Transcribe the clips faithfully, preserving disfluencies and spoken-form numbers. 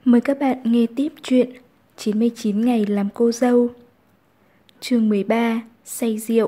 Mời các bạn nghe tiếp chuyện chín mươi chín ngày làm cô dâu. Chương mười ba. Say rượu.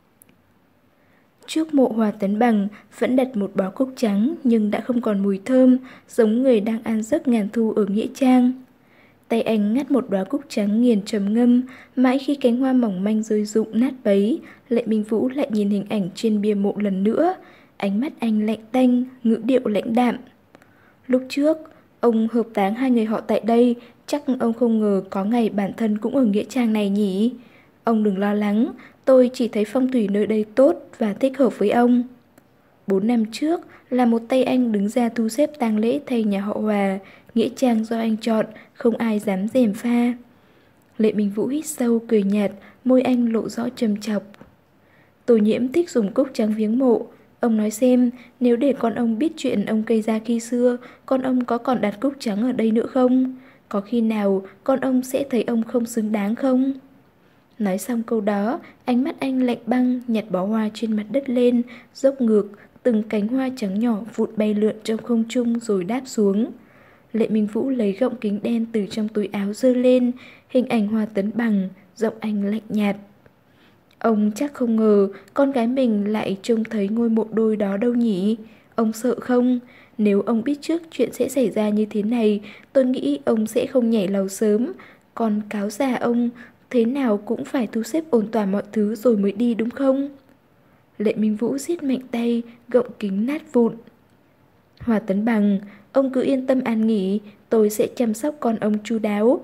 Trước mộ Hòa Tấn Bằng vẫn đặt một bó cúc trắng nhưng đã không còn mùi thơm, giống người đang ăn giấc ngàn thu ở nghĩa trang. Tay anh ngắt một đóa cúc trắng nghiền trầm ngâm, mãi khi cánh hoa mỏng manh rơi rụng nát bấy, Lệ Minh Vũ lại nhìn hình ảnh trên bia mộ lần nữa. Ánh mắt anh lạnh tanh, ngữ điệu lãnh đạm. Lúc trước, ông hợp táng hai người họ tại đây, chắc ông không ngờ có ngày bản thân cũng ở nghĩa trang này nhỉ? Ông đừng lo lắng, tôi chỉ thấy phong thủy nơi đây tốt và thích hợp với ông. Bốn năm trước là một tay anh đứng ra thu xếp tang lễ thay nhà họ Hòa, nghĩa trang do anh chọn, không ai dám gièm pha. Lệ Minh Vũ hít sâu cười nhạt, môi anh lộ rõ trầm trọc. Tô Nhiễm thích dùng cúc trắng viếng mộ. Ông nói xem, nếu để con ông biết chuyện ông gây ra khi xưa, con ông có còn đặt cúc trắng ở đây nữa không? Có khi nào con ông sẽ thấy ông không xứng đáng không? Nói xong câu đó, ánh mắt anh lạnh băng, nhặt bó hoa trên mặt đất lên, dốc ngược, từng cánh hoa trắng nhỏ vụt bay lượn trong không trung rồi đáp xuống. Lệ Minh Vũ lấy gọng kính đen từ trong túi áo giơ lên, hình ảnh Hòa Tấn Bằng, giọng anh lạnh nhạt. Ông chắc không ngờ con gái mình lại trông thấy ngôi mộ đôi đó đâu nhỉ? Ông sợ không? Nếu ông biết trước chuyện sẽ xảy ra như thế này, tôi nghĩ ông sẽ không nhảy lầu sớm. Còn cáo già ông, thế nào cũng phải thu xếp ổn thỏa mọi thứ rồi mới đi đúng không? Lệ Minh Vũ siết mạnh tay, gọng kính nát vụn. Hòa Tấn Bằng, ông cứ yên tâm an nghỉ, tôi sẽ chăm sóc con ông chu đáo.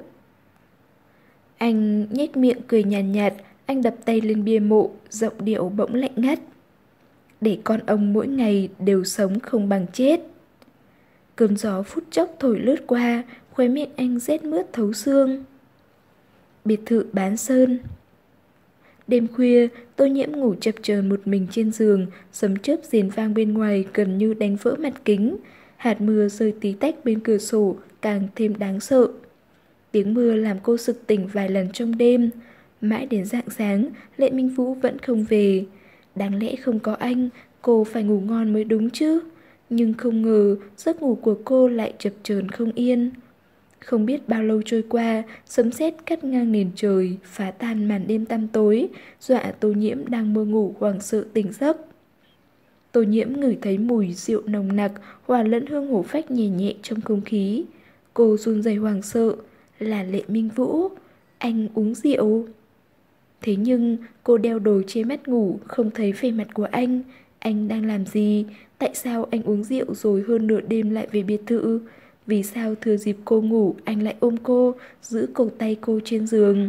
Anh nhếch miệng cười nhàn nhạt, nhạt, anh đập tay lên bia mộ, giọng điệu bỗng lạnh ngắt. Để con ông mỗi ngày đều sống không bằng chết. Cơn gió phút chốc thổi lướt qua, khóe miệng anh rét mướt thấu xương. Biệt thự Bán Sơn. Đêm khuya, Tô Nhiễm ngủ chập chờn một mình trên giường, sấm chớp rền vang bên ngoài gần như đánh vỡ mặt kính. Hạt mưa rơi tí tách bên cửa sổ càng thêm đáng sợ. Tiếng mưa làm cô sực tỉnh vài lần trong đêm. Mãi đến rạng sáng, Lệ Minh Vũ vẫn không về. Đáng lẽ không có anh, cô phải ngủ ngon mới đúng chứ. Nhưng không ngờ, giấc ngủ của cô lại chập chờn không yên. Không biết bao lâu trôi qua, sấm sét cắt ngang nền trời, phá tan màn đêm tăm tối, dọa Tô Nhiễm đang mơ ngủ hoảng sợ tỉnh giấc. Tô Nhiễm ngửi thấy mùi rượu nồng nặc, hòa lẫn hương hổ phách nhẹ nhẹ trong không khí. Cô run rẩy hoảng sợ, là Lệ Minh Vũ, anh uống rượu. Thế nhưng cô đeo đồ che mắt ngủ, không thấy vẻ mặt của anh. Anh đang làm gì? Tại sao anh uống rượu rồi hơn nửa đêm lại về biệt thự? Vì sao thừa dịp cô ngủ anh lại ôm cô, giữ cổ tay cô trên giường?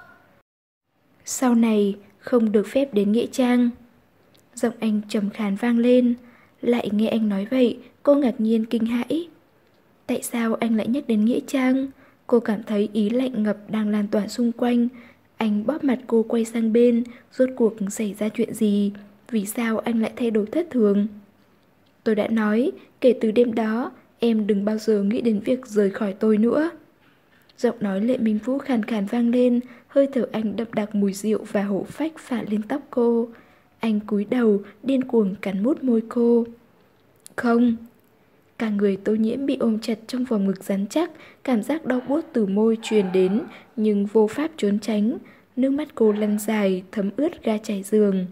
Sau này không được phép đến nghĩa trang. Giọng anh trầm khàn vang lên. Lại nghe anh nói vậy, cô ngạc nhiên kinh hãi. Tại sao anh lại nhắc đến nghĩa trang? Cô cảm thấy ý lạnh ngập đang lan tỏa xung quanh. Anh bóp mặt cô quay sang bên, rốt cuộc xảy ra chuyện gì? Vì sao anh lại thay đổi thất thường? Tôi đã nói, kể từ đêm đó, em đừng bao giờ nghĩ đến việc rời khỏi tôi nữa. Giọng nói Lệ Minh Vũ khàn khàn vang lên, hơi thở anh đậm đặc mùi rượu và hổ phách phả lên tóc cô. Anh cúi đầu, điên cuồng cắn mút môi cô. Không. Cả người Tô Nhiễm bị ôm chặt trong vòng ngực rắn chắc, cảm giác đau buốt từ môi truyền đến, nhưng vô pháp trốn tránh. Nước mắt cô lăn dài, thấm ướt ga trải giường.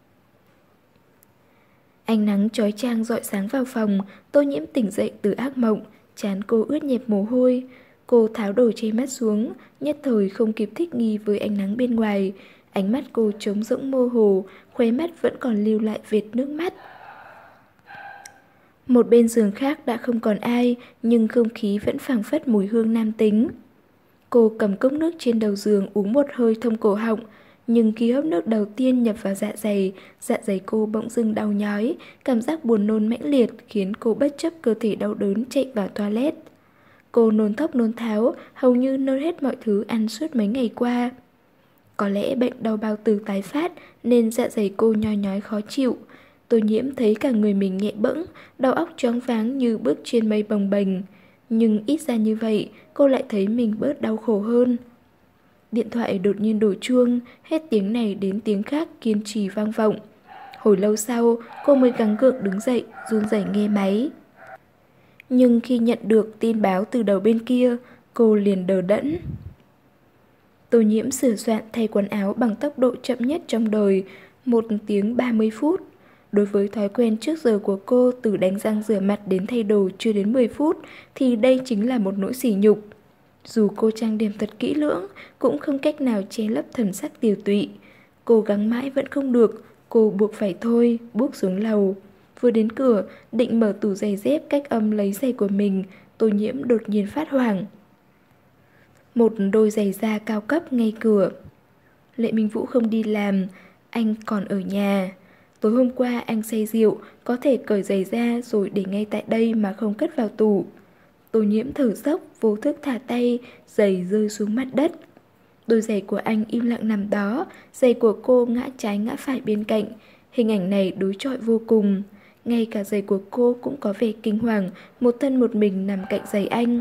Ánh nắng chói chang rọi sáng vào phòng, Tô Nhiễm tỉnh dậy từ ác mộng, trán cô ướt nhẹp mồ hôi. Cô tháo đồ che mắt xuống, nhất thời không kịp thích nghi với ánh nắng bên ngoài. Ánh mắt cô trống rỗng mơ hồ, khóe mắt vẫn còn lưu lại vệt nước mắt. Một bên giường khác đã không còn ai, nhưng không khí vẫn phảng phất mùi hương nam tính. Cô cầm cốc nước trên đầu giường uống một hơi thông cổ họng, nhưng khi hớp nước đầu tiên nhập vào dạ dày, dạ dày cô bỗng dưng đau nhói, cảm giác buồn nôn mãnh liệt khiến cô bất chấp cơ thể đau đớn chạy vào toilet. Cô nôn thốc nôn tháo, hầu như nôn hết mọi thứ ăn suốt mấy ngày qua. Có lẽ bệnh đau bao tử tái phát nên dạ dày cô nhoi nhói khó chịu. Tô Nhiễm thấy cả người mình nhẹ bẫng, đầu óc choáng váng như bước trên mây bồng bềnh. Nhưng ít ra như vậy, cô lại thấy mình bớt đau khổ hơn. Điện thoại đột nhiên đổ chuông, hết tiếng này đến tiếng khác kiên trì vang vọng. Hồi lâu sau, cô mới gắng gượng đứng dậy, run rẩy nghe máy. Nhưng khi nhận được tin báo từ đầu bên kia, cô liền đờ đẫn. Tô Nhiễm sửa soạn thay quần áo bằng tốc độ chậm nhất trong đời, một tiếng ba mươi phút. Đối với thói quen trước giờ của cô từ đánh răng rửa mặt đến thay đồ chưa đến mười phút thì đây chính là một nỗi sỉ nhục. Dù cô trang điểm thật kỹ lưỡng cũng không cách nào che lấp thần sắc tiều tụy. Cố gắng mãi vẫn không được, cô buộc phải thôi, bước xuống lầu. Vừa đến cửa, định mở tủ giày dép cách âm lấy giày của mình, Tô Nhiễm đột nhiên phát hoảng. Một đôi giày da cao cấp ngay cửa. Lệ Minh Vũ không đi làm, anh còn ở nhà. Tối hôm qua anh say rượu, có thể cởi giày ra rồi để ngay tại đây mà không cất vào tủ. Tô Nhiễm thở dốc, vô thức thả tay, giày rơi xuống mặt đất. Đôi giày của anh im lặng nằm đó, giày của cô ngã trái ngã phải bên cạnh. Hình ảnh này đối chọi vô cùng. Ngay cả giày của cô cũng có vẻ kinh hoàng, một thân một mình nằm cạnh giày anh.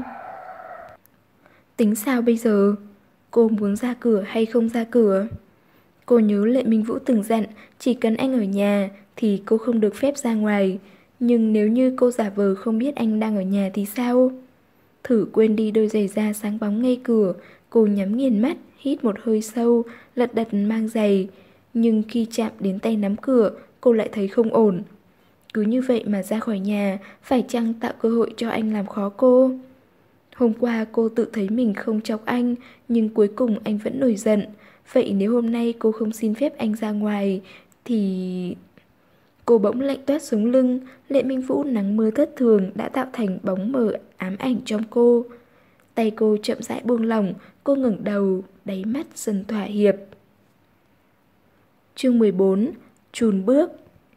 Tính sao bây giờ? Cô muốn ra cửa hay không ra cửa? Cô nhớ Lệ Minh Vũ từng dặn, chỉ cần anh ở nhà thì cô không được phép ra ngoài. Nhưng nếu như cô giả vờ không biết anh đang ở nhà thì sao? Thử quên đi đôi giày da sáng bóng ngay cửa, cô nhắm nghiền mắt, hít một hơi sâu, lật đật mang giày. Nhưng khi chạm đến tay nắm cửa, cô lại thấy không ổn. Cứ như vậy mà ra khỏi nhà, phải chăng tạo cơ hội cho anh làm khó cô? Hôm qua cô tự thấy mình không chọc anh, nhưng cuối cùng anh vẫn nổi giận. Vậy nếu hôm nay cô không xin phép anh ra ngoài, thì... Cô bỗng lạnh toát sống lưng, Lệ Minh Vũ nắng mưa thất thường đã tạo thành bóng mờ ám ảnh trong cô. Tay cô chậm rãi buông lỏng, cô ngẩng đầu, đáy mắt dần thỏa hiệp. Chương mười bốn. Chùn bước.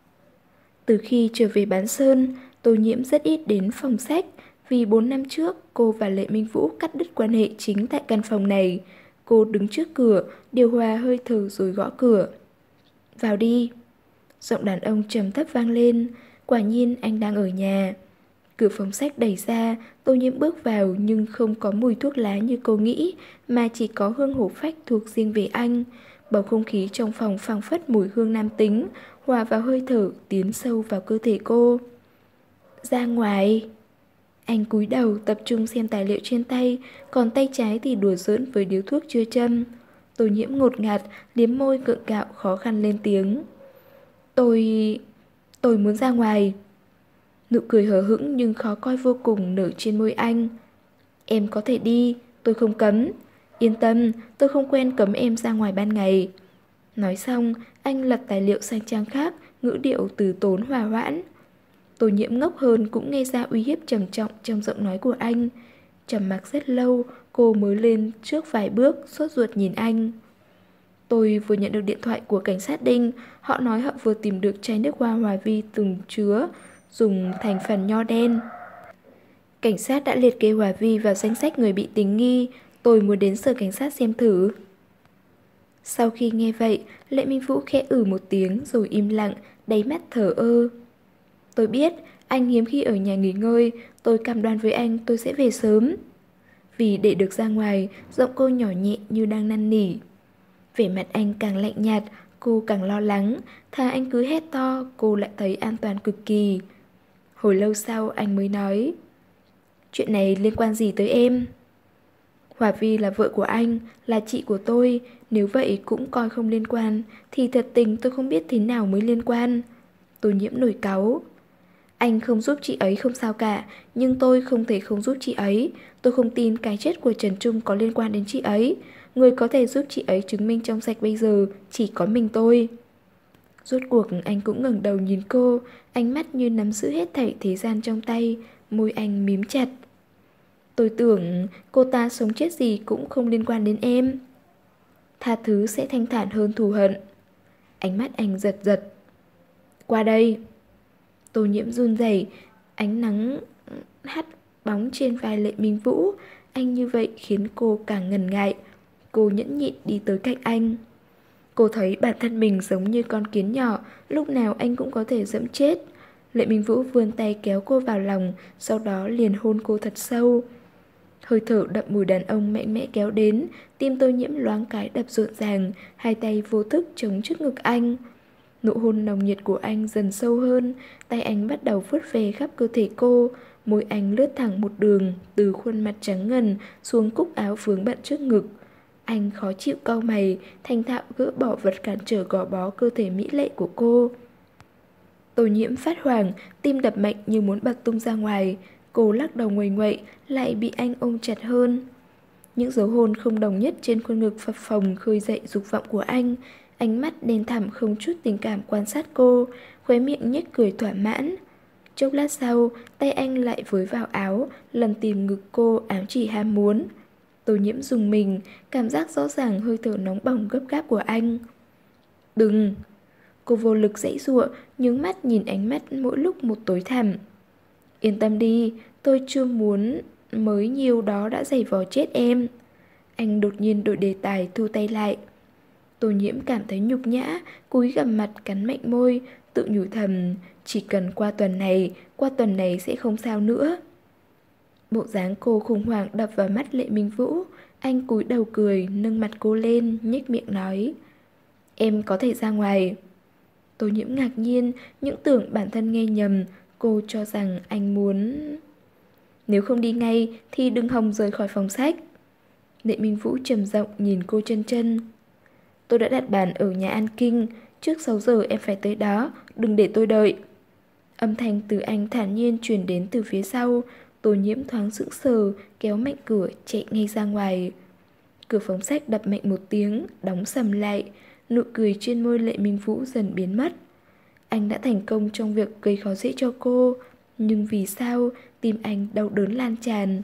Từ khi trở về Bán Sơn, Tô Nhiễm rất ít đến phòng sách, vì bốn năm trước cô và Lệ Minh Vũ cắt đứt quan hệ chính tại căn phòng này. Cô đứng trước cửa, điều hòa hơi thở rồi gõ cửa. Vào đi. Giọng đàn ông trầm thấp vang lên, quả nhiên anh đang ở nhà. Cửa phòng sách đẩy ra, Tô Nhiễm bước vào nhưng không có mùi thuốc lá như cô nghĩ, mà chỉ có hương hổ phách thuộc riêng về anh. Bầu không khí trong phòng phảng phất mùi hương nam tính, hòa vào hơi thở tiến sâu vào cơ thể cô. Ra ngoài. Anh cúi đầu tập trung xem tài liệu trên tay, còn tay trái thì đùa giỡn với điếu thuốc chưa châm. Tô Nhiễm ngột ngạt, liếm môi gượng gạo khó khăn lên tiếng. Tôi... tôi muốn ra ngoài. Nụ cười hờ hững nhưng khó coi vô cùng nở trên môi anh. Em có thể đi, tôi không cấm. Yên tâm, tôi không quen cấm em ra ngoài ban ngày. Nói xong, anh lật tài liệu sang trang khác, ngữ điệu từ tốn hòa hoãn. Tô Nhiễm ngốc hơn cũng nghe ra uy hiếp trầm trọng trong giọng nói của anh. Trầm mặc rất lâu, cô mới lên trước vài bước, sốt ruột nhìn anh. Tôi vừa nhận được điện thoại của cảnh sát Đinh, họ nói họ vừa tìm được chai nước hoa Hòa Vi từng chứa, dùng thành phần nho đen. Cảnh sát đã liệt kê Hòa Vi vào danh sách người bị tình nghi, tôi muốn đến sở cảnh sát xem thử. Sau khi nghe vậy, Lệ Minh Vũ khẽ ử một tiếng rồi im lặng, đáy mắt thở ơ. Tôi biết, anh hiếm khi ở nhà nghỉ ngơi, tôi cam đoan với anh tôi sẽ về sớm. Vì để được ra ngoài, giọng cô nhỏ nhẹ như đang năn nỉ. Vẻ mặt anh càng lạnh nhạt, cô càng lo lắng, thà anh cứ hét to, cô lại thấy an toàn cực kỳ. Hồi lâu sau anh mới nói, chuyện này liên quan gì tới em? Hòa Vi là vợ của anh, là chị của tôi, nếu vậy cũng coi không liên quan, thì thật tình tôi không biết thế nào mới liên quan. Tô Nhiễm nổi cáu. Anh không giúp chị ấy không sao cả, nhưng tôi không thể không giúp chị ấy. Tôi không tin cái chết của Trần Trung có liên quan đến chị ấy. Người có thể giúp chị ấy chứng minh trong sạch bây giờ chỉ có mình tôi. Rốt cuộc anh cũng ngẩng đầu nhìn cô, ánh mắt như nắm giữ hết thảy thế gian trong tay, môi anh mím chặt. Tôi tưởng cô ta sống chết gì cũng không liên quan đến em. Tha thứ sẽ thanh thản hơn thù hận. Ánh mắt anh giật giật. Qua đây. Tô Nhiễm run rẩy, ánh nắng hắt bóng trên vai Lệ Minh Vũ. Anh như vậy khiến cô càng ngần ngại. Cô nhẫn nhịn đi tới cạnh anh. Cô thấy bản thân mình giống như con kiến nhỏ, lúc nào anh cũng có thể dẫm chết. Lệ Minh Vũ vươn tay kéo cô vào lòng, sau đó liền hôn cô thật sâu. Hơi thở đậm mùi đàn ông mạnh mẽ kéo đến, tim Tô Nhiễm loáng cái đập rộn ràng, hai tay vô thức chống trước ngực anh. Nụ hôn nồng nhiệt của anh dần sâu hơn, tay anh bắt đầu vuốt về khắp cơ thể cô, Môi anh lướt thẳng một đường từ khuôn mặt trắng ngần xuống cúc áo vướng bận trước ngực. Anh khó chịu cau mày, thành thạo gỡ bỏ vật cản trở gò bó cơ thể mỹ lệ của cô. Tô Nhiễm phát hoảng, tim đập mạnh như muốn bật tung ra ngoài. Cô lắc đầu nguầy nguậy, lại bị anh ôm chặt hơn. Những dấu hôn không đồng nhất trên khuôn ngực phập phồng khơi dậy dục vọng của anh. Ánh mắt đen thẳm không chút tình cảm quan sát cô, khóe miệng nhếch cười thỏa mãn. Chốc lát sau, tay anh lại với vào áo, lần tìm ngực cô ám chỉ ham muốn. Tô Nhiễm dùng mình, cảm giác rõ ràng hơi thở nóng bỏng gấp gáp của anh. Đừng! Cô vô lực giãy giụa, nhướng mắt nhìn ánh mắt mỗi lúc một tối thẳm. Yên tâm đi, tôi chưa muốn, mới nhiều đó đã giày vò chết em. Anh đột nhiên đổi đề tài, thu tay lại. Tô Nhiễm cảm thấy nhục nhã, cúi gằm mặt cắn mạnh môi, tự nhủ thầm, chỉ cần qua tuần này, qua tuần này sẽ không sao nữa. Bộ dáng cô khủng hoảng đập vào mắt Lệ Minh Vũ. Anh cúi đầu cười, nâng mặt cô lên, nhếch miệng nói, em có thể ra ngoài. Tô Nhiễm ngạc nhiên, những tưởng bản thân nghe nhầm. Cô cho rằng anh muốn... Nếu không đi ngay thì đừng hòng rời khỏi phòng sách. Lệ Minh Vũ trầm giọng nhìn cô chân chân. Tôi đã đặt bàn ở nhà An Kinh, trước sáu giờ em phải tới đó, đừng để tôi đợi. Âm thanh từ anh thản nhiên truyền đến từ phía sau. Tô Nhiễm thoáng sững sờ, kéo mạnh cửa chạy ngay ra ngoài. Cửa phòng sách đập mạnh một tiếng, đóng sầm lại. Nụ cười trên môi Lệ Minh Vũ dần biến mất. Anh đã thành công trong việc gây khó dễ cho cô, nhưng vì sao tim anh đau đớn lan tràn.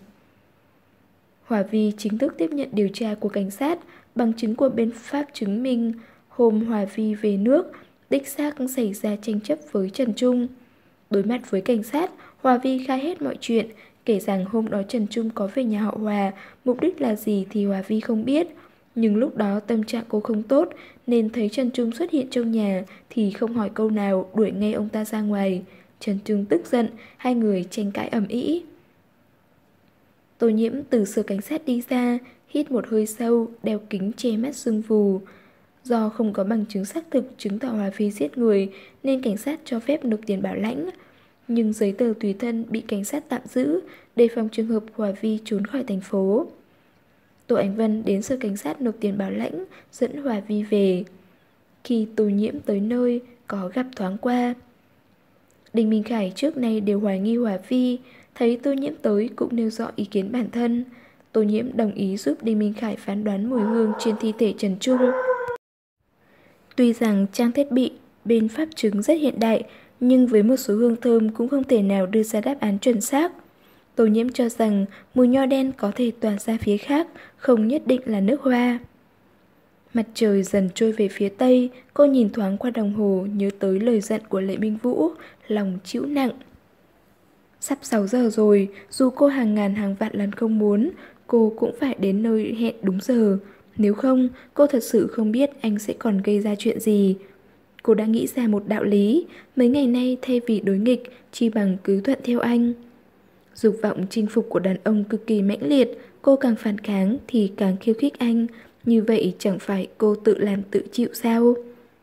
Hòa Vi chính thức tiếp nhận điều tra của cảnh sát. Bằng chứng của bên Pháp chứng minh hôm Hòa Vi về nước, đích xác xảy ra tranh chấp với Trần Trung. Đối mặt với cảnh sát, Hòa Vi khai hết mọi chuyện, kể rằng hôm đó Trần Trung có về nhà họ Hòa, mục đích là gì thì Hòa Vi không biết. Nhưng lúc đó tâm trạng cô không tốt, nên thấy Trần Trung xuất hiện trong nhà thì không hỏi câu nào, đuổi ngay ông ta ra ngoài. Trần Trung tức giận, hai người tranh cãi ầm ĩ. Tô Nhiễm từ sở cảnh sát đi ra, hít một hơi sâu, đeo kính che mắt sưng vù. Do không có bằng chứng xác thực chứng tỏ Hòa Vi giết người, nên cảnh sát cho phép nộp tiền bảo lãnh. Nhưng giấy tờ tùy thân bị cảnh sát tạm giữ, đề phòng trường hợp Hòa Vi trốn khỏi thành phố. Tô Ánh Vân đến sở cảnh sát nộp tiền bảo lãnh, dẫn Hòa Vi về. Khi Tô Nhiễm tới nơi, có gặp thoáng qua. Đinh Minh Khải trước nay đều hoài nghi Hòa Vi, thấy Tô Nhiễm tới cũng nêu rõ ý kiến bản thân. Tô Nhiễm đồng ý giúp Đinh Minh Khải phán đoán mùi hương trên thi thể Trần Trung. Tuy rằng trang thiết bị bên pháp chứng rất hiện đại, nhưng với một số hương thơm cũng không thể nào đưa ra đáp án chuẩn xác. Tô Nhiễm cho rằng mùi nho đen có thể tỏa ra phía khác, không nhất định là nước hoa. Mặt trời dần trôi về phía tây, cô nhìn thoáng qua đồng hồ, nhớ tới lời giận của Lệ Minh Vũ, lòng chịu nặng. Sắp sáu giờ rồi, dù cô hàng ngàn hàng vạn lần không muốn, cô cũng phải đến nơi hẹn đúng giờ. Nếu không, cô thật sự không biết anh sẽ còn gây ra chuyện gì. Cô đã nghĩ ra một đạo lý, mấy ngày nay thay vì đối nghịch, chi bằng cứ thuận theo anh. Dục vọng chinh phục của đàn ông cực kỳ mãnh liệt, cô càng phản kháng thì càng khiêu khích anh. Như vậy chẳng phải cô tự làm tự chịu sao?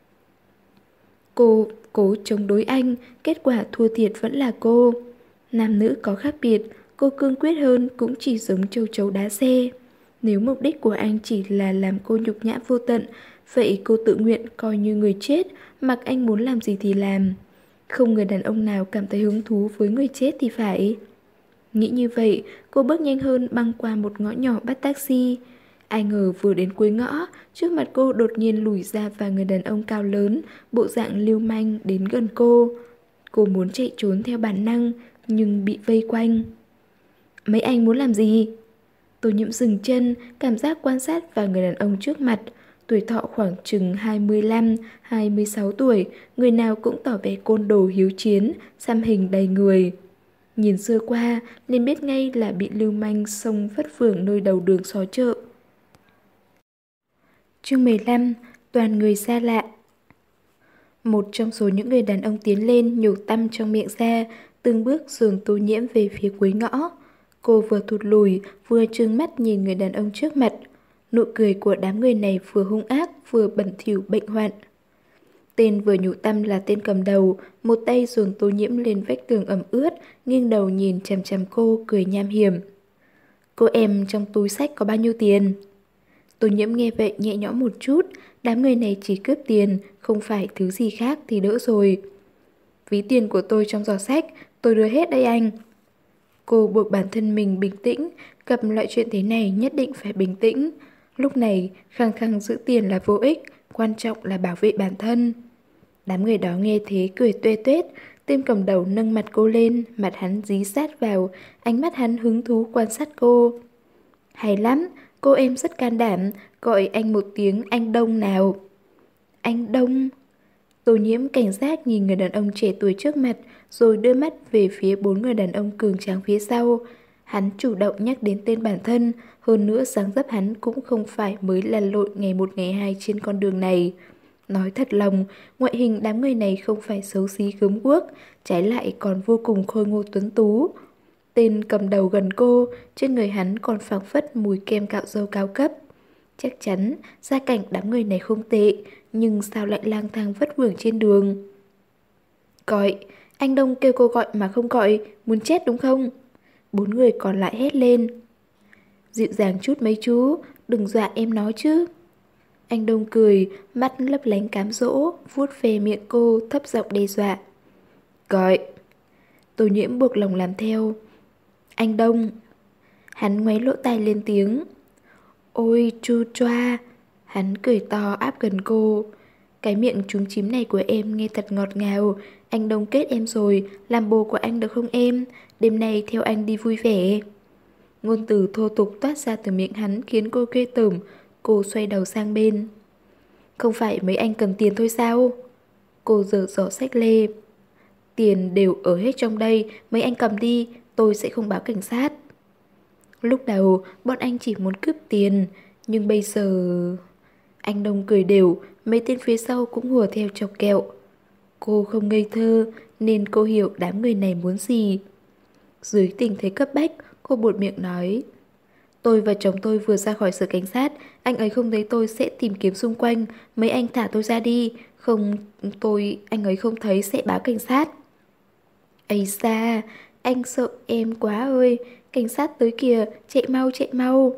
Cô cố chống đối anh, kết quả thua thiệt vẫn là cô. Nam nữ có khác biệt, cô cương quyết hơn cũng chỉ giống châu chấu đá xe. Nếu mục đích của anh chỉ là làm cô nhục nhã vô tận, vậy cô tự nguyện coi như người chết, mặc anh muốn làm gì thì làm. Không người đàn ông nào cảm thấy hứng thú với người chết thì phải. Nghĩ như vậy, cô bước nhanh hơn băng qua một ngõ nhỏ bắt taxi. Ai ngờ vừa đến cuối ngõ, trước mặt cô đột nhiên lùi ra vài người đàn ông cao lớn, bộ dạng lưu manh đến gần cô. Cô muốn chạy trốn theo bản năng, nhưng bị vây quanh. Mấy anh muốn làm gì? Tô Nhiễm dừng chân, cảm giác quan sát vài người đàn ông trước mặt. Tuổi thọ khoảng chừng hai mươi lăm, hai mươi sáu tuổi, người nào cũng tỏ vẻ côn đồ hiếu chiến, xăm hình đầy người. Nhìn sơ qua, liền biết ngay là bị lưu manh xông vất phưởng nơi đầu đường xó chợ. Chương mười lăm, toàn người xa lạ. Một trong số những người đàn ông tiến lên nhổ tăm trong miệng ra, từng bước dồn Tô Nhiễm về phía cuối ngõ. Cô vừa thụt lùi, vừa trừng mắt nhìn người đàn ông trước mặt. Nụ cười của đám người này vừa hung ác, vừa bẩn thỉu bệnh hoạn. Tên vừa nhủ tăm là tên cầm đầu, một tay dồn Tô Nhiễm lên vách tường ẩm ướt, nghiêng đầu nhìn chằm chằm cô, cười nham hiểm. Cô em trong túi xách có bao nhiêu tiền? Tô Nhiễm nghe vậy nhẹ nhõm một chút, đám người này chỉ cướp tiền, không phải thứ gì khác thì đỡ rồi. Ví tiền của tôi trong giỏ sách, tôi đưa hết đây anh. Cô buộc bản thân mình bình tĩnh, gặp loại chuyện thế này nhất định phải bình tĩnh. Lúc này, khăng khăng giữ tiền là vô ích, quan trọng là bảo vệ bản thân. Đám người đó nghe thế cười tuê tuét, tên cầm đầu nâng mặt cô lên, mặt hắn dí sát vào, ánh mắt hắn hứng thú quan sát cô. Hay lắm, cô em rất can đảm, gọi anh một tiếng anh Đông nào. Anh Đông? Tô Nhiễm cảnh giác nhìn người đàn ông trẻ tuổi trước mặt, rồi đưa mắt về phía bốn người đàn ông cường tráng phía sau. Hắn chủ động nhắc đến tên bản thân, hơn nữa dáng dấp hắn cũng không phải mới lăn lộn ngày một ngày hai trên con đường này. Nói thật lòng, ngoại hình đám người này không phải xấu xí gớm guốc, trái lại còn vô cùng khôi ngô tuấn tú. Tên cầm đầu gần cô, trên người hắn còn phảng phất mùi kem cạo râu cao cấp. Chắc chắn, gia cảnh đám người này không tệ, nhưng sao lại lang thang vất vưởng trên đường? Gọi, anh Đông kêu cô gọi mà không gọi, muốn chết đúng không? Bốn người còn lại hét lên. Dịu dàng chút mấy chú, đừng dọa em nói chứ. Anh Đông cười, mắt lấp lánh cám dỗ, vuốt về miệng cô, thấp giọng đe dọa. Gọi. Tô Nhiễm buộc lòng làm theo. Anh Đông. Hắn ngoáy lỗ tai lên tiếng. Ôi chu choa. Hắn cười to áp gần cô. Cái miệng trúng chím này của em nghe thật ngọt ngào. Anh Đông kết em rồi, làm bồ của anh được không em? Đêm nay theo anh đi vui vẻ. Ngôn từ thô tục toát ra từ miệng hắn khiến cô ghê tởm. Cô xoay đầu sang bên. Không phải mấy anh cần tiền thôi sao? Cô giở giỏ sách lê. Tiền đều ở hết trong đây, mấy anh cầm đi, tôi sẽ không báo cảnh sát. Lúc đầu, bọn anh chỉ muốn cướp tiền, nhưng bây giờ... Anh Đông cười đều, mấy tên phía sau cũng hùa theo chọc kẹo. Cô không ngây thơ, nên cô hiểu đám người này muốn gì. Dưới tình thế cấp bách, cô buột miệng nói. Tôi và chồng tôi vừa ra khỏi sở cảnh sát, anh ấy không thấy tôi sẽ tìm kiếm xung quanh, mấy anh thả tôi ra đi, không tôi anh ấy không thấy sẽ báo cảnh sát. Ây xa, anh sợ em quá ơi, cảnh sát tới kìa, chạy mau chạy mau.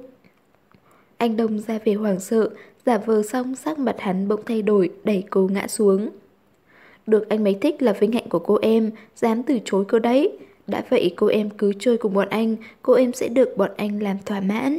Anh Đông ra vẻ hoảng sợ, giả vờ xong sắc mặt hắn bỗng thay đổi, đẩy cô ngã xuống. Được anh mấy thích là vinh hạnh của cô em, dám từ chối cô đấy. Đã vậy cô em cứ chơi cùng bọn anh, cô em sẽ được bọn anh làm thỏa mãn.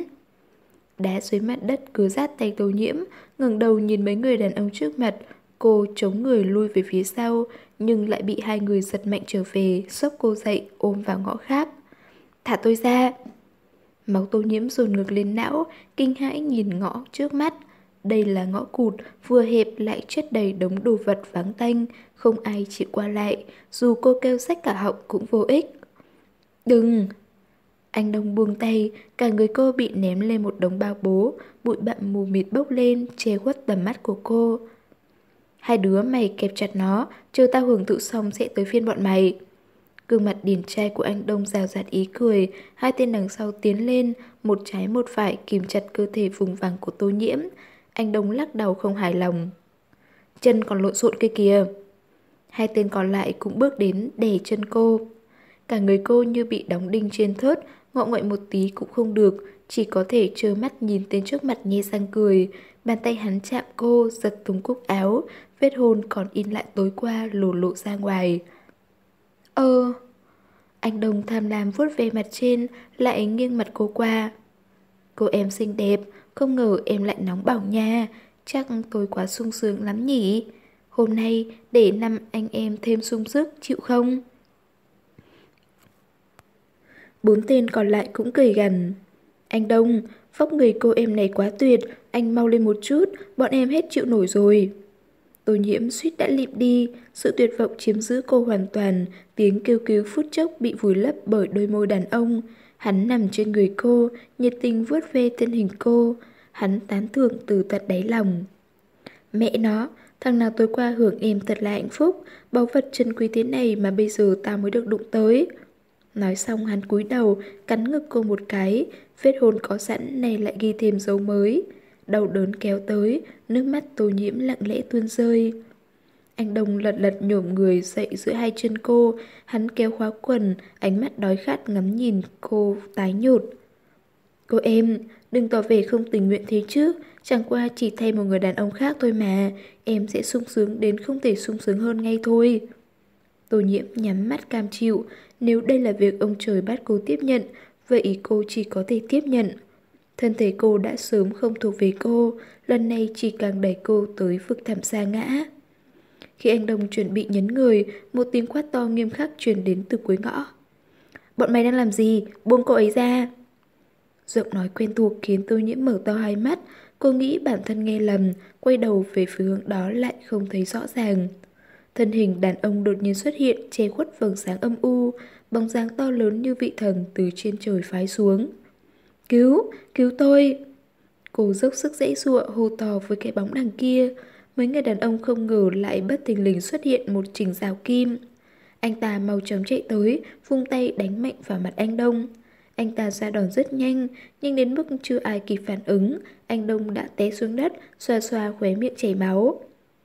Đá dưới mặt đất cứ rát tay Tô Nhiễm, ngẩng đầu nhìn mấy người đàn ông trước mặt. Cô chống người lui về phía sau, nhưng lại bị hai người giật mạnh trở về, xốc cô dậy, ôm vào ngõ khác. Thả tôi ra! Máu Tô Nhiễm dồn ngược lên não, kinh hãi nhìn ngõ trước mắt. Đây là ngõ cụt, vừa hẹp lại chất đầy đống đồ vật vắng tanh, không ai chịu qua lại, dù cô kêu xách cả họng cũng vô ích. Đừng! Anh Đông buông tay, cả người cô bị ném lên một đống bao bố, bụi bặm mù mịt bốc lên, che khuất tầm mắt của cô. Hai đứa mày kẹp chặt nó, chờ tao hưởng thụ xong sẽ tới phiên bọn mày. Gương mặt điển trai của anh Đông rào rạt ý cười, hai tên đằng sau tiến lên, một trái một phải kìm chặt cơ thể vùng vằng của Tô Nhiễm. Anh Đông lắc đầu không hài lòng. Chân còn lộn xộn kia kìa. Hai tên còn lại cũng bước đến đè chân cô. Cả người cô như bị đóng đinh trên thớt, ngọ nguậy một tí cũng không được, chỉ có thể trơ mắt nhìn tên trước mặt nhe răng cười. Bàn tay hắn chạm cô, giật túng cúc áo, vết hôn còn in lại tối qua lồ lộ ra ngoài. Ơ... Anh Đông tham lam vuốt ve mặt trên, lại nghiêng mặt cô qua. Cô em xinh đẹp, không ngờ em lại nóng bỏng nha, chắc tôi quá sung sướng lắm nhỉ. Hôm nay để năm anh em thêm sung sức, chịu không? Bốn tên còn lại cũng cười gằn. Anh Đông, vóc người cô em này quá tuyệt, anh mau lên một chút, bọn em hết chịu nổi rồi. Tô Nhiễm suýt đã lịm đi, sự tuyệt vọng chiếm giữ cô hoàn toàn, tiếng kêu cứu phút chốc bị vùi lấp bởi đôi môi đàn ông. Hắn nằm trên người cô, nhiệt tình vuốt ve thân hình cô, hắn tán thưởng từ tận đáy lòng. Mẹ nó, thằng nào tối qua hưởng êm thật là hạnh phúc, báu vật chân quý thế này mà bây giờ tao mới được đụng tới. Nói xong hắn cúi đầu, cắn ngực cô một cái, vết hôn có sẵn này lại ghi thêm dấu mới. Đau đớn kéo tới, nước mắt Tô Nhiễm lặng lẽ tuôn rơi. Anh Đông lật lật nhổm người dậy giữa hai chân cô, hắn kéo khóa quần, ánh mắt đói khát ngắm nhìn cô tái nhợt. Cô em, đừng tỏ vẻ không tình nguyện thế chứ, chẳng qua chỉ thay một người đàn ông khác thôi mà, em sẽ sung sướng đến không thể sung sướng hơn ngay thôi. Tô Nhiễm nhắm mắt cam chịu, nếu đây là việc ông trời bắt cô tiếp nhận, vậy cô chỉ có thể tiếp nhận. Thân thể cô đã sớm không thuộc về cô, lần này chỉ càng đẩy cô tới vực thẳm sa ngã. Khi anh Đông chuẩn bị nhấn người, một tiếng quát to nghiêm khắc truyền đến từ cuối ngõ. Bọn mày đang làm gì? Buông cô ấy ra! Giọng nói quen thuộc khiến Tô Nhiễm mở to hai mắt, cô nghĩ bản thân nghe lầm, quay đầu về phía hướng đó lại không thấy rõ ràng. Thân hình đàn ông đột nhiên xuất hiện che khuất vầng sáng âm u, bóng dáng to lớn như vị thần từ trên trời phái xuống. Cứu! Cứu tôi! Cô dốc sức giãy giụa hô to với cái bóng đằng kia. Mấy người đàn ông không ngờ lại bất thình lình xuất hiện một trình rào kim. Anh ta mau chóng chạy tới, vung tay đánh mạnh vào mặt anh Đông. Anh ta ra đòn rất nhanh, nhưng đến mức chưa ai kịp phản ứng, anh Đông đã té xuống đất, xoa xoa khóe miệng chảy máu.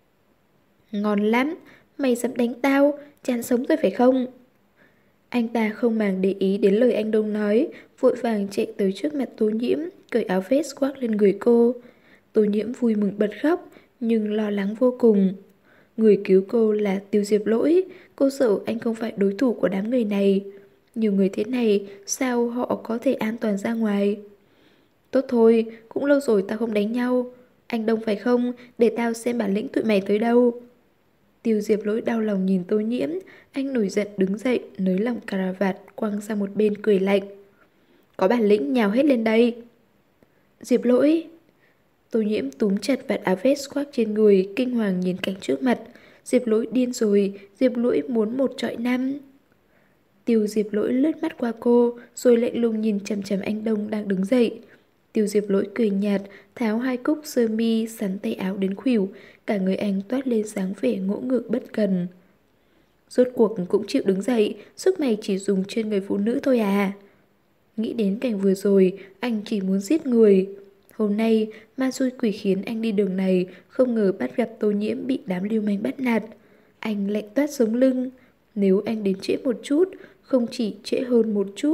Ngon lắm, mày dám đánh tao, chán sống rồi phải không? Anh ta không màng để ý đến lời anh Đông nói, vội vàng chạy tới trước mặt Tô Nhiễm, cởi áo vest khoác lên người cô. Tô Nhiễm vui mừng bật khóc, nhưng lo lắng vô cùng. Người cứu cô là Tiêu Diệp Lỗi, cô sợ anh không phải đối thủ của đám người này. Nhiều người thế này, sao họ có thể an toàn ra ngoài? Tốt thôi, cũng lâu rồi tao không đánh nhau. Anh Đông phải không? Để tao xem bản lĩnh tụi mày tới đâu. Tiêu Diệp Lỗi đau lòng nhìn Tô Nhiễm, anh nổi giận đứng dậy, nới lỏng cà vạt, quăng sang một bên cười lạnh. Có bản lĩnh nhào hết lên đây. Diệp Lỗi. Tô Nhiễm túm chặt vạt áo vest khoác trên người, kinh hoàng nhìn cảnh trước mặt. Diệp Lỗi điên rồi, Diệp Lỗi muốn một trọi năm. Tiêu Diệp Lỗi lướt mắt qua cô, rồi lạnh lùng nhìn chằm chằm anh Đông đang đứng dậy. Tiêu Diệp Lỗi cười nhạt, tháo hai cúc sơ mi, sắn tay áo đến khuỷu, cả người anh toát lên dáng vẻ ngỗ ngược bất cần. Rốt cuộc cũng chịu đứng dậy, sức mày chỉ dùng trên người phụ nữ thôi à? Nghĩ đến cảnh vừa rồi, anh chỉ muốn giết người. Hôm nay, ma xui quỷ khiến anh đi đường này, không ngờ bắt gặp Tô Nhiễm bị đám lưu manh bắt nạt. Anh lạnh toát sống lưng. Nếu anh đến trễ một chút, không chỉ trễ hơn một chút,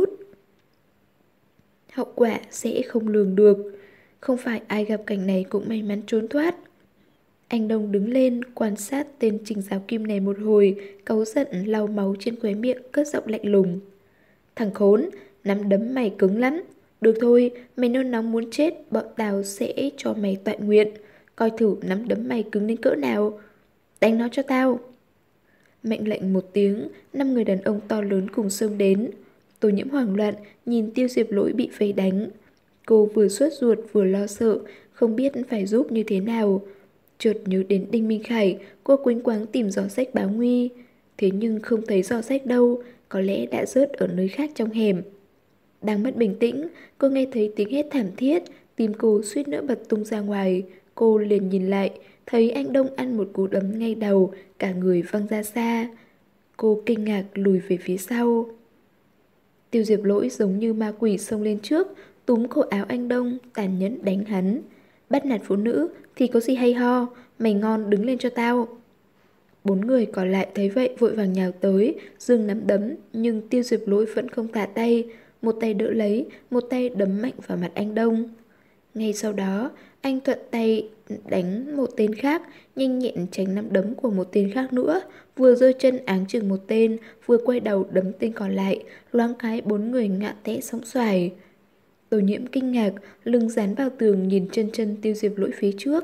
hậu quả sẽ không lường được. Không phải ai gặp cảnh này cũng may mắn trốn thoát. Anh Đông đứng lên, quan sát tên Trình Giáo Kim này một hồi, cáu giận lau máu trên khóe miệng, cất giọng lạnh lùng. Thằng khốn, nắm đấm mày cứng lắm. Được thôi, mày nôn nóng muốn chết, bọn tao sẽ cho mày tọa nguyện. Coi thử nắm đấm mày cứng đến cỡ nào. Đánh nó cho tao. Mệnh lệnh một tiếng, năm người đàn ông to lớn cùng xông đến. Tô Nhiễm hoảng loạn, nhìn Tiêu Diệp Lỗi bị vây đánh. Cô vừa sốt ruột vừa lo sợ, không biết phải giúp như thế nào. Chợt nhớ đến Đinh Minh Khải, cô quýnh quáng tìm giỏ sách báo nguy. Thế nhưng không thấy giỏ sách đâu, có lẽ đã rớt ở nơi khác trong hẻm. Đang mất bình tĩnh, cô nghe thấy tiếng hét thảm thiết, tim cô suýt nữa bật tung ra ngoài. Cô liền nhìn lại, thấy anh Đông ăn một cú đấm ngay đầu, cả người văng ra xa. Cô kinh ngạc lùi về phía sau. Tiêu Diệp Lỗi giống như ma quỷ xông lên trước, túm cổ áo anh Đông, tàn nhẫn đánh hắn. Bắt nạt phụ nữ thì có gì hay ho, mày ngon đứng lên cho tao. Bốn người còn lại thấy vậy vội vàng nhào tới, giương nắm đấm, nhưng Tiêu Diệp Lỗi vẫn không thả tay, một tay đỡ lấy, một tay đấm mạnh vào mặt anh Đông. Ngay sau đó, anh thuận tay đánh một tên khác, nhanh nhẹn tránh nắm đấm của một tên khác nữa, vừa giơ chân áng chừng một tên, vừa quay đầu đấm tên còn lại, loáng cái bốn người ngã té sóng xoài. Tô Nhiễm kinh ngạc, lưng dán vào tường nhìn chân chân Tiêu Diệp Lỗi phía trước.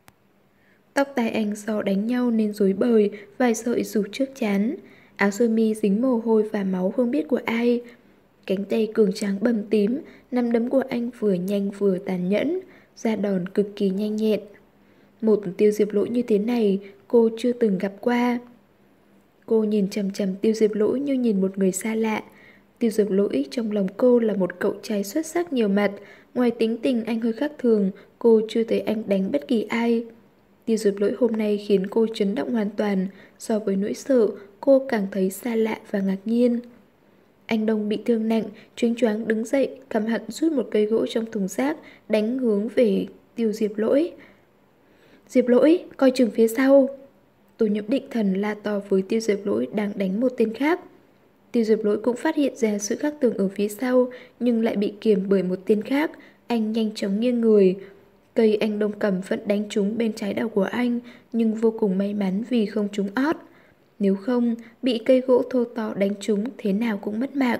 Tóc tai anh do đánh nhau nên rối bời, vài sợi rủ trước trán. Áo sơ mi dính mồ hôi và máu không biết của ai. Cánh tay cường tráng bầm tím, nắm đấm của anh vừa nhanh vừa tàn nhẫn, ra đòn cực kỳ nhanh nhẹn. Một Tiêu Diệp Lỗi như thế này, cô chưa từng gặp qua. Cô nhìn chằm chằm Tiêu Diệp Lỗi như nhìn một người xa lạ. Tiêu Diệp Lỗi trong lòng cô là một cậu trai xuất sắc nhiều mặt. Ngoài tính tình anh hơi khác thường, cô chưa thấy anh đánh bất kỳ ai. Tiêu Diệp Lỗi hôm nay khiến cô chấn động hoàn toàn. So với nỗi sợ, cô càng thấy xa lạ và ngạc nhiên. Anh Đông bị thương nặng, choáng choáng đứng dậy, căm hận rút một cây gỗ trong thùng rác, đánh hướng về Tiêu Diệp Lỗi. Diệp Lỗi, coi chừng phía sau. Tô Nhiễm định thần la to với Tiêu Diệp Lỗi đang đánh một tên khác. Tiêu Diệp Lỗi cũng phát hiện ra sự khác thường ở phía sau, nhưng lại bị kiềm bởi một tên khác. Anh nhanh chóng nghiêng người. Cây anh đông cầm vẫn đánh trúng bên trái đầu của anh, nhưng vô cùng may mắn vì không trúng ót. Nếu không, bị cây gỗ thô to đánh trúng thế nào cũng mất mạng.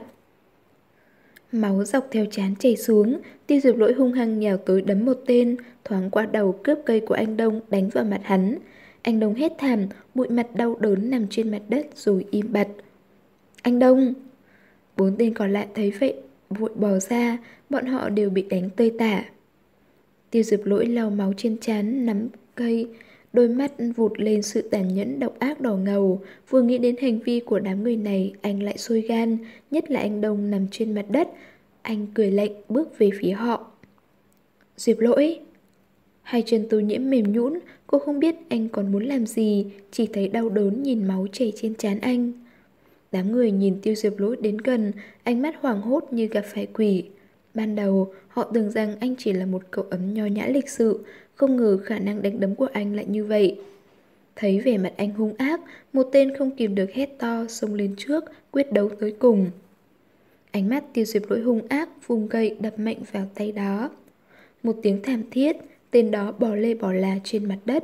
Máu dọc theo trán chảy xuống, Tiêu Diệp Lỗi hung hăng nhào tới đấm một tên, thoáng qua đầu cướp cây của anh Đông đánh vào mặt hắn. Anh Đông hét thảm, bụi mặt đau đớn nằm trên mặt đất rồi im bặt. Anh Đông! Bốn tên còn lại thấy vậy, vội bò ra, bọn họ đều bị đánh tơi tả. Tiêu Diệp Lỗi lau máu trên trán, nắm cây, đôi mắt vụt lên sự tàn nhẫn độc ác đỏ ngầu. Vừa nghĩ đến hành vi của đám người này, anh lại sôi gan, nhất là anh Đông nằm trên mặt đất. Anh cười lạnh bước về phía họ. Diệp Lỗi! Hai chân Tô Nhiễm mềm nhũn, cô không biết anh còn muốn làm gì, chỉ thấy đau đớn nhìn máu chảy trên trán anh. Đám người nhìn Tiêu Diệp Lỗi đến gần, ánh mắt hoảng hốt như gặp phải quỷ. Ban đầu, họ tưởng rằng anh chỉ là một cậu ấm nho nhã lịch sự, không ngờ khả năng đánh đấm của anh lại như vậy. Thấy vẻ mặt anh hung ác, một tên không kìm được hét to, xông lên trước, quyết đấu tới cùng. Ánh mắt Tiêu Diệp Lỗi hung ác, vùng gậy đập mạnh vào tay đó. Một tiếng thảm thiết, tên đó bò lê bò là trên mặt đất.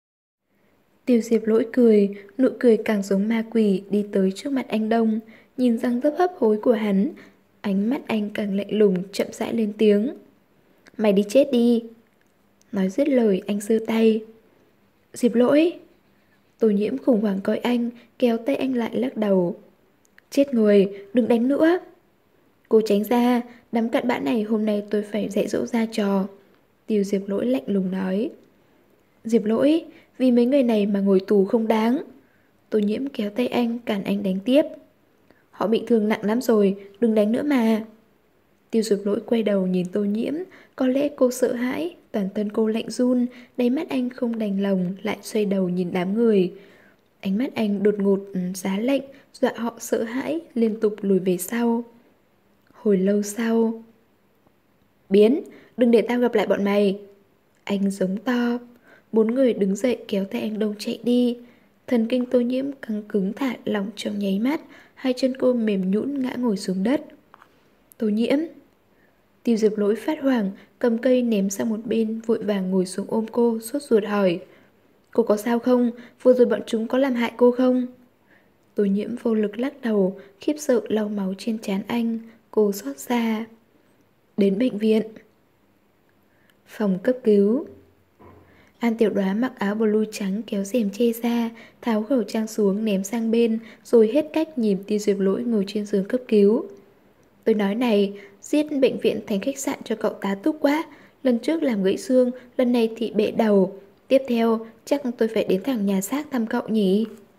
Tiêu Diệp Lỗi cười, nụ cười càng giống ma quỷ đi tới trước mặt anh Đông, nhìn răng rấp hấp hối của hắn. Ánh mắt anh càng lạnh lùng, chậm rãi lên tiếng. Mày đi chết đi! Nói dứt lời anh giơ tay. Diệp Lỗi! Tô Nhiễm khủng hoảng coi anh, kéo tay anh lại lắc đầu. Chết người, đừng đánh nữa! Cô tránh ra, đám cặn bã này hôm nay tôi phải dạy dỗ ra trò. Tiêu Diệp Lỗi lạnh lùng nói. Diệp Lỗi, vì mấy người này mà ngồi tù không đáng. Tô Nhiễm kéo tay anh, cản anh đánh tiếp. Họ bị thương nặng lắm rồi, đừng đánh nữa mà. Tiêu Diệp Lỗi quay đầu nhìn Tô Nhiễm, có lẽ cô sợ hãi, toàn thân cô lạnh run, đáy mắt anh không đành lòng, lại xoay đầu nhìn đám người. Ánh mắt anh đột ngột giá lạnh, dọa họ sợ hãi, liên tục lùi về sau. Hồi lâu sau. Biến, đừng để tao gặp lại bọn mày. Anh giống to. Bốn người đứng dậy kéo tay anh Đông chạy đi. Thần kinh Tô Nhiễm căng cứng thả lỏng trong nháy mắt, hai chân cô mềm nhũn ngã ngồi xuống đất. Tô Nhiễm! Tiêu Diệp Lỗi phát hoảng, cầm cây ném sang một bên, vội vàng ngồi xuống ôm cô, sốt ruột hỏi. Cô có sao không? Vừa rồi bọn chúng có làm hại cô không? Tô Nhiễm vô lực lắc đầu, khiếp sợ lau máu trên trán anh. Cô xót xa. Đến bệnh viện. Phòng cấp cứu. An Tiểu Đoá mặc áo blue trắng kéo rèm che ra, tháo khẩu trang xuống ném sang bên, rồi hết cách nhìn Tiêu Diệp Lỗi ngồi trên giường cấp cứu. Tôi nói này, giết bệnh viện thành khách sạn cho cậu tá túc quá. Lần trước làm gãy xương, lần này thì bể đầu. Tiếp theo, chắc tôi phải đến thẳng nhà xác thăm cậu nhỉ?